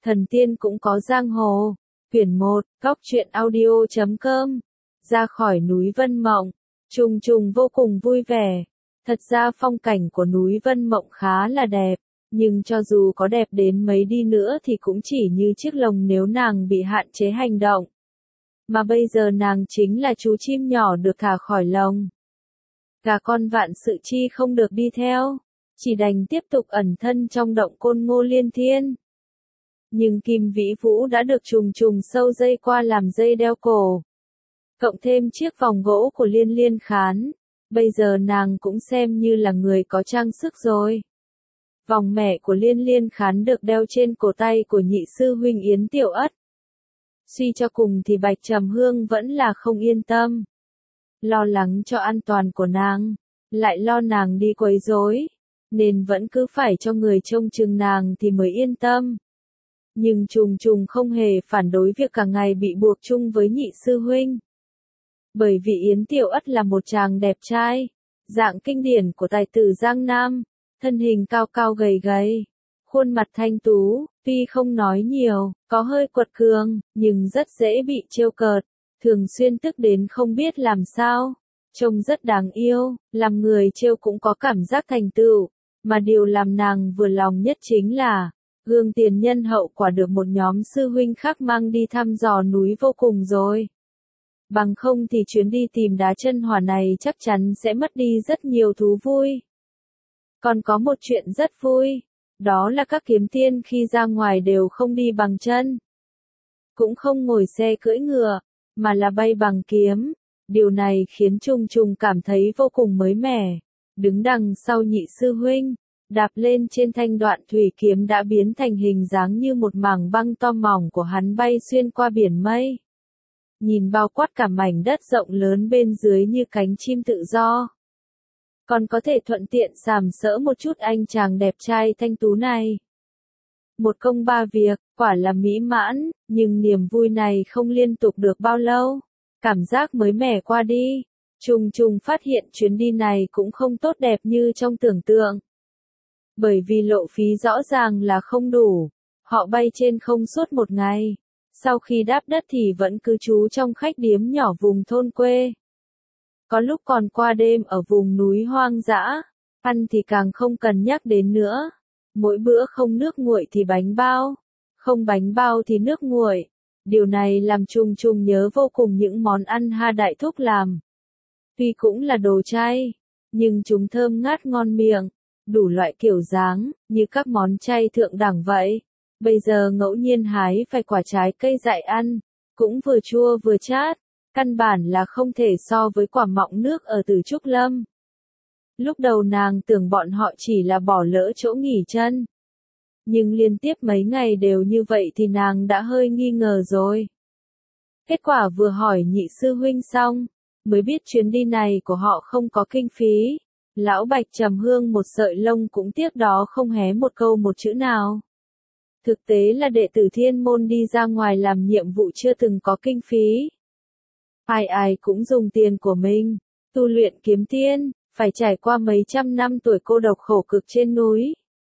Thần tiên cũng có giang hồ. Quyển 1, Góc truyện audio.com. Ra khỏi núi Vân Mộng, Trùng Trùng vô cùng vui vẻ. Thật ra phong cảnh của núi Vân Mộng khá là đẹp, nhưng cho dù có đẹp đến mấy đi nữa thì cũng chỉ như chiếc lồng nếu nàng bị hạn chế hành động. Mà bây giờ nàng chính là chú chim nhỏ được thả khỏi lồng. Gà con Vạn Sự Chi không được đi theo, chỉ đành tiếp tục ẩn thân trong động Côn Ngô Liên Thiên. Nhưng Kim Vĩ Vũ đã được Trùng Trùng sâu dây qua làm dây đeo cổ. Cộng thêm chiếc vòng gỗ của Liên Liên Khán, bây giờ nàng cũng xem như là người có trang sức rồi. Vòng mẹ của Liên Liên Khán được đeo trên cổ tay của nhị sư huynh Yến Tiểu Ất. Suy cho cùng thì Bạch Trầm Hương vẫn là không yên tâm. Lo lắng cho an toàn của nàng, lại lo nàng đi quấy rối, nên vẫn cứ phải cho người trông chừng nàng thì mới yên tâm. Nhưng Trùng Trùng không hề phản đối việc cả ngày bị buộc chung với nhị sư huynh. Bởi vì Yến Tiểu Ất là một chàng đẹp trai, dạng kinh điển của tài tử Giang Nam, thân hình cao cao gầy gầy, khuôn mặt thanh tú, tuy không nói nhiều, có hơi quật cường, nhưng rất dễ bị trêu cợt, thường xuyên tức đến không biết làm sao, trông rất đáng yêu, làm người trêu cũng có cảm giác thành tựu, mà điều làm nàng vừa lòng nhất chính là gương tiền nhân hậu quả được một nhóm sư huynh khác mang đi thăm dò núi vô cùng rồi. Bằng không thì chuyến đi tìm đá chân hỏa này chắc chắn sẽ mất đi rất nhiều thú vui. Còn có một chuyện rất vui, đó là các kiếm tiên khi ra ngoài đều không đi bằng chân, cũng không ngồi xe cưỡi ngựa, mà là bay bằng kiếm. Điều này khiến Trùng Trùng cảm thấy vô cùng mới mẻ. Đứng đằng sau nhị sư huynh, đạp lên trên thanh đoạn thủy kiếm đã biến thành hình dáng như một mảng băng to mỏng của hắn bay xuyên qua biển mây. Nhìn bao quát cả mảnh đất rộng lớn bên dưới như cánh chim tự do. Còn có thể thuận tiện sàm sỡ một chút anh chàng đẹp trai thanh tú này. Một công ba việc, quả là mỹ mãn, nhưng niềm vui này không liên tục được bao lâu. Cảm giác mới mẻ qua đi, Trùng Trùng phát hiện chuyến đi này cũng không tốt đẹp như trong tưởng tượng. Bởi vì lộ phí rõ ràng là không đủ, họ bay trên không suốt một ngày. Sau khi đáp đất thì vẫn cứ trú trong khách điếm nhỏ vùng thôn quê. Có lúc còn qua đêm ở vùng núi hoang dã, ăn thì càng không cần nhắc đến nữa. Mỗi bữa không nước nguội thì bánh bao, không bánh bao thì nước nguội. Điều này làm Trùng Trùng nhớ vô cùng những món ăn Ha Đại Thúc làm. Tuy cũng là đồ chay, nhưng chúng thơm ngát ngon miệng, đủ loại kiểu dáng, như các món chay thượng đẳng vậy. Bây giờ ngẫu nhiên hái vài quả trái cây dại ăn, cũng vừa chua vừa chát, căn bản là không thể so với quả mọng nước ở Từ Trúc Lâm. Lúc đầu nàng tưởng bọn họ chỉ là bỏ lỡ chỗ nghỉ chân. Nhưng liên tiếp mấy ngày đều như vậy thì nàng đã hơi nghi ngờ rồi. Kết quả vừa hỏi nhị sư huynh xong, mới biết chuyến đi này của họ không có kinh phí. Lão Bạch Trầm Hương một sợi lông cũng tiếc đó không hé một câu một chữ nào. Thực tế là đệ tử Thiên Môn đi ra ngoài làm nhiệm vụ chưa từng có kinh phí. Ai ai cũng dùng tiền của mình, tu luyện kiếm tiên, phải trải qua mấy trăm năm tuổi cô độc khổ cực trên núi.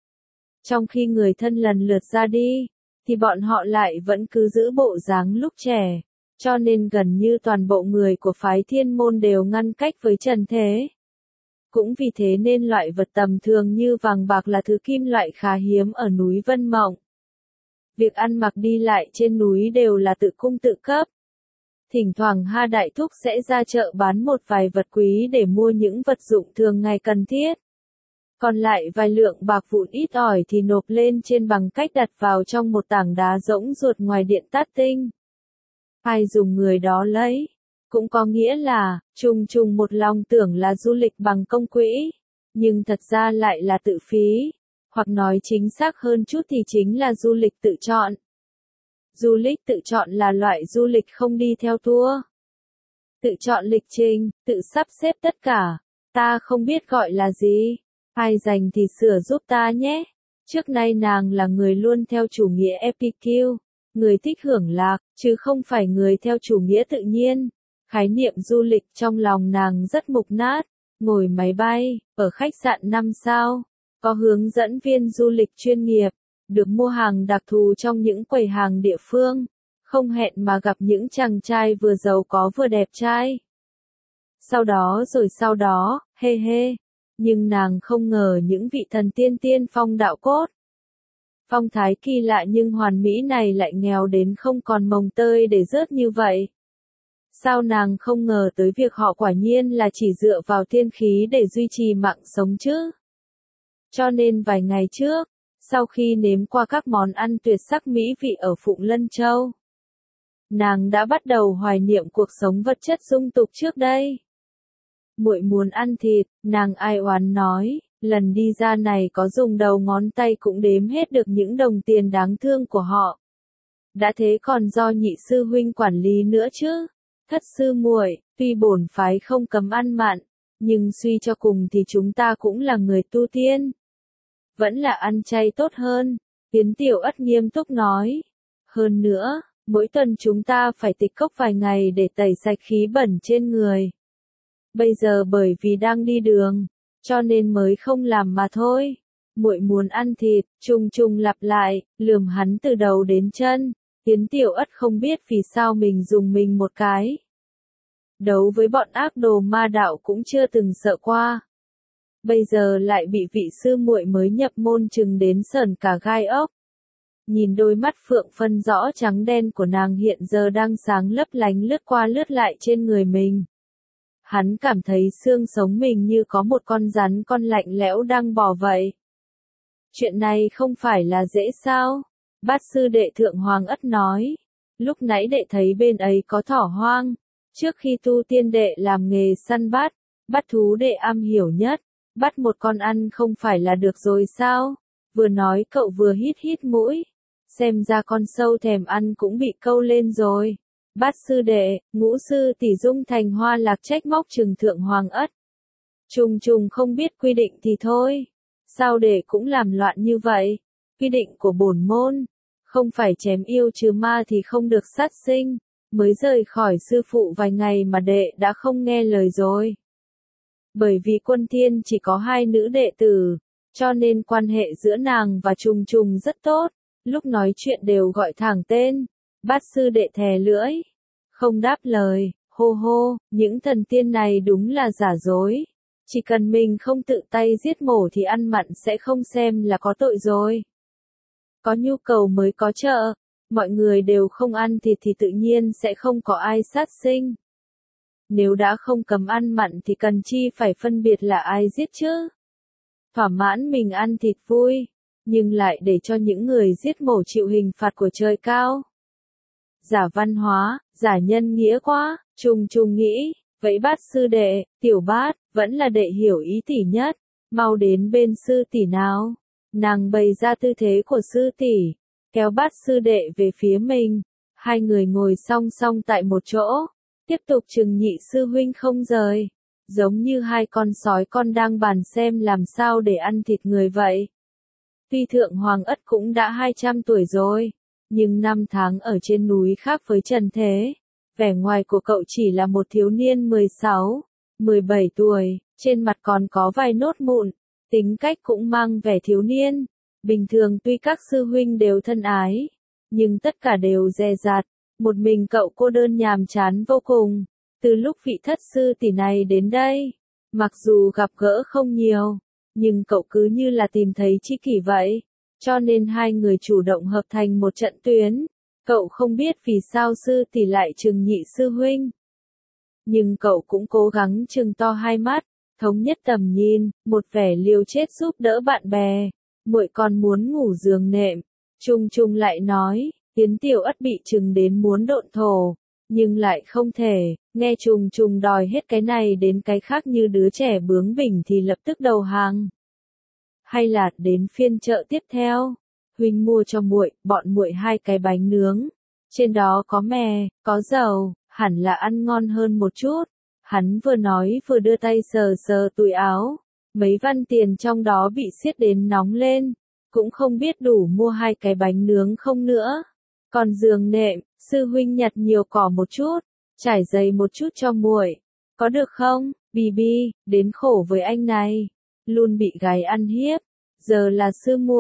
Trong khi người thân lần lượt ra đi, thì bọn họ lại vẫn cứ giữ bộ dáng lúc trẻ, cho nên gần như toàn bộ người của phái Thiên Môn đều ngăn cách với trần thế. Cũng vì thế nên loại vật tầm thường như vàng bạc là thứ kim loại khá hiếm ở núi Vân Mộng. Việc ăn mặc đi lại trên núi đều là tự cung tự cấp. Thỉnh thoảng Ha Đại Thúc sẽ ra chợ bán một vài vật quý để mua những vật dụng thường ngày cần thiết. Còn lại vài lượng bạc vụn ít ỏi thì nộp lên trên bằng cách đặt vào trong một tảng đá rỗng ruột ngoài điện Tát Tinh. Ai dùng người đó lấy. Cũng có nghĩa là, Trùng Trùng một lòng tưởng là du lịch bằng công quỹ, nhưng thật ra lại là tự phí, hoặc nói chính xác hơn chút thì chính là du lịch tự chọn. Du lịch tự chọn là loại du lịch không đi theo tour. Tự chọn lịch trình, tự sắp xếp tất cả, ta không biết gọi là gì, ai rành thì sửa giúp ta nhé. Trước nay nàng là người luôn theo chủ nghĩa Epicure, người thích hưởng lạc, chứ không phải người theo chủ nghĩa tự nhiên. Khái niệm du lịch trong lòng nàng rất mục nát, ngồi máy bay, ở khách sạn 5 sao, có hướng dẫn viên du lịch chuyên nghiệp, được mua hàng đặc thù trong những quầy hàng địa phương, không hẹn mà gặp những chàng trai vừa giàu có vừa đẹp trai. Sau đó, hê hê, nhưng nàng không ngờ những vị thần tiên phong đạo cốt. Phong thái kỳ lạ nhưng hoàn mỹ này lại nghèo đến không còn mồng tơi để rớt như vậy. Sao nàng không ngờ tới việc họ quả nhiên là chỉ dựa vào tiên khí để duy trì mạng sống chứ? Cho nên vài ngày trước, sau khi nếm qua các món ăn tuyệt sắc mỹ vị ở Phụng Lân Châu, nàng đã bắt đầu hoài niệm cuộc sống vật chất dung tục trước đây. Muội muốn ăn thịt, nàng ai oán nói, lần đi ra này có dùng đầu ngón tay cũng đếm hết được những đồng tiền đáng thương của họ. Đã thế còn do nhị sư huynh quản lý nữa chứ. Thất sư muội, tuy bổn phái không cấm ăn mặn, nhưng suy cho cùng thì chúng ta cũng là người tu tiên. Vẫn là ăn chay tốt hơn, Tiến Tiểu Ất nghiêm túc nói. Hơn nữa, mỗi tuần chúng ta phải tịch cốc vài ngày để tẩy sạch khí bẩn trên người. Bây giờ bởi vì đang đi đường, cho nên mới không làm mà thôi. Muội muốn ăn thịt, trùng lặp lại, lườm hắn từ đầu đến chân. Tiến Tiểu Ất không biết vì sao mình dùng mình một cái. Đấu với bọn ác đồ ma đạo cũng chưa từng sợ qua. Bây giờ lại bị vị sư muội mới nhập môn chừng đến sởn cả gai ốc. Nhìn đôi mắt phượng phân rõ trắng đen của nàng hiện giờ đang sáng lấp lánh lướt qua lướt lại trên người mình. Hắn cảm thấy xương sống mình như có một con rắn con lạnh lẽo đang bò vậy. Chuyện này không phải là dễ sao? Bát sư đệ Thượng Hoàng Ất nói. Lúc nãy đệ thấy bên ấy có thỏ hoang. Trước khi tu tiên đệ làm nghề săn bắt thú đệ am hiểu nhất. Bắt một con ăn không phải là được rồi sao? Vừa nói cậu vừa hít mũi. Xem ra con sâu thèm ăn cũng bị câu lên rồi. Bát sư đệ, Ngũ sư tỷ Dung Thành Hoa Lạc trách móc trừng Thượng Hoàng Ất. Trùng không biết quy định thì thôi. Sao đệ cũng làm loạn như vậy? Quy định của bổn môn, không phải chém yêu trừ ma thì không được sát sinh. Mới rời khỏi sư phụ vài ngày mà đệ đã không nghe lời rồi. Bởi vì Quân Thiên chỉ có 2 nữ đệ tử, cho nên quan hệ giữa nàng và Trùng rất tốt, lúc nói chuyện đều gọi thẳng tên. Bát sư đệ thè lưỡi, không đáp lời, hô hô, những thần tiên này đúng là giả dối. Chỉ cần mình không tự tay giết mổ thì ăn mặn sẽ không xem là có tội rồi. Có nhu cầu mới có chợ, mọi người đều không ăn thịt thì tự nhiên sẽ không có ai sát sinh. Nếu đã không cấm ăn mặn thì cần chi phải phân biệt là ai giết chứ. Thỏa mãn mình ăn thịt vui, nhưng lại để cho những người giết mổ chịu hình phạt của trời cao. Giả văn hóa, giả nhân nghĩa quá, Trùng nghĩ, vậy Bát sư đệ, Tiểu Bát, vẫn là đệ hiểu ý tỷ nhất, mau đến bên sư tỷ nào. Nàng bày ra tư thế của sư tỷ, kéo Bát sư đệ về phía mình, 2 người ngồi song song tại một chỗ, tiếp tục chừng nhị sư huynh không rời, giống như 2 con sói con đang bàn xem làm sao để ăn thịt người vậy. Tuy Thượng Hoàng Ất cũng đã 200 tuổi rồi, nhưng năm tháng ở trên núi khác với trần thế. Vẻ ngoài của cậu chỉ là một thiếu niên 16, 17 tuổi, trên mặt còn có vài nốt mụn, tính cách cũng mang vẻ thiếu niên. Bình thường tuy các sư huynh đều thân ái, nhưng tất cả đều dè dặt, một mình cậu cô đơn nhàm chán vô cùng. Từ lúc vị thất sư tỷ này đến đây, mặc dù gặp gỡ không nhiều, nhưng cậu cứ như là tìm thấy tri kỷ vậy, cho nên 2 người chủ động hợp thành một trận tuyến. Cậu không biết vì sao sư tỷ lại trừng nhị sư huynh. Nhưng cậu cũng cố gắng trừng to 2 mắt, thống nhất tầm nhìn, một vẻ liều chết giúp đỡ bạn bè. Muội còn muốn ngủ giường nệm. Trùng lại nói, Tiến Tiểu Ất bị trừng đến muốn độn thổ, nhưng lại không thể, nghe Trùng đòi hết cái này đến cái khác như đứa trẻ bướng bỉnh thì lập tức đầu hàng. Hay là đến phiên chợ tiếp theo, huynh mua cho bọn muội 2 cái bánh nướng, trên đó có mè, có dầu, hẳn là ăn ngon hơn một chút. Hắn vừa nói vừa đưa tay sờ túi áo, mấy văn tiền trong đó bị siết đến nóng lên, cũng không biết đủ mua 2 cái bánh nướng không nữa. Còn giường nệm, sư huynh nhặt nhiều cỏ một chút, trải dày một chút cho muội, có được không? Bi, đến khổ với anh này, luôn bị gái ăn hiếp, giờ là sư muội,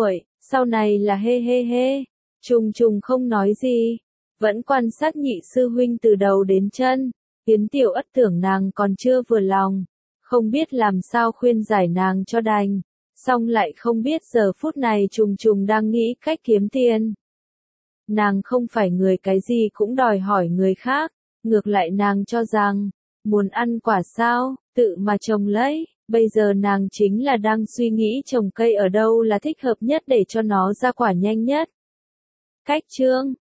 Sau này là hê hê hê. Trùng trùng không nói gì, vẫn quan sát nhị sư huynh từ đầu đến chân. Yến Tiểu Ất tưởng nàng còn chưa vừa lòng, không biết làm sao khuyên giải nàng cho đành, song lại không biết giờ phút này trùng trùng đang nghĩ cách kiếm tiền. Nàng không phải người cái gì cũng đòi hỏi người khác, ngược lại nàng cho rằng, muốn ăn quả sao, tự mà trồng lấy, bây giờ nàng chính là đang suy nghĩ trồng cây ở đâu là thích hợp nhất để cho nó ra quả nhanh nhất. Cách chương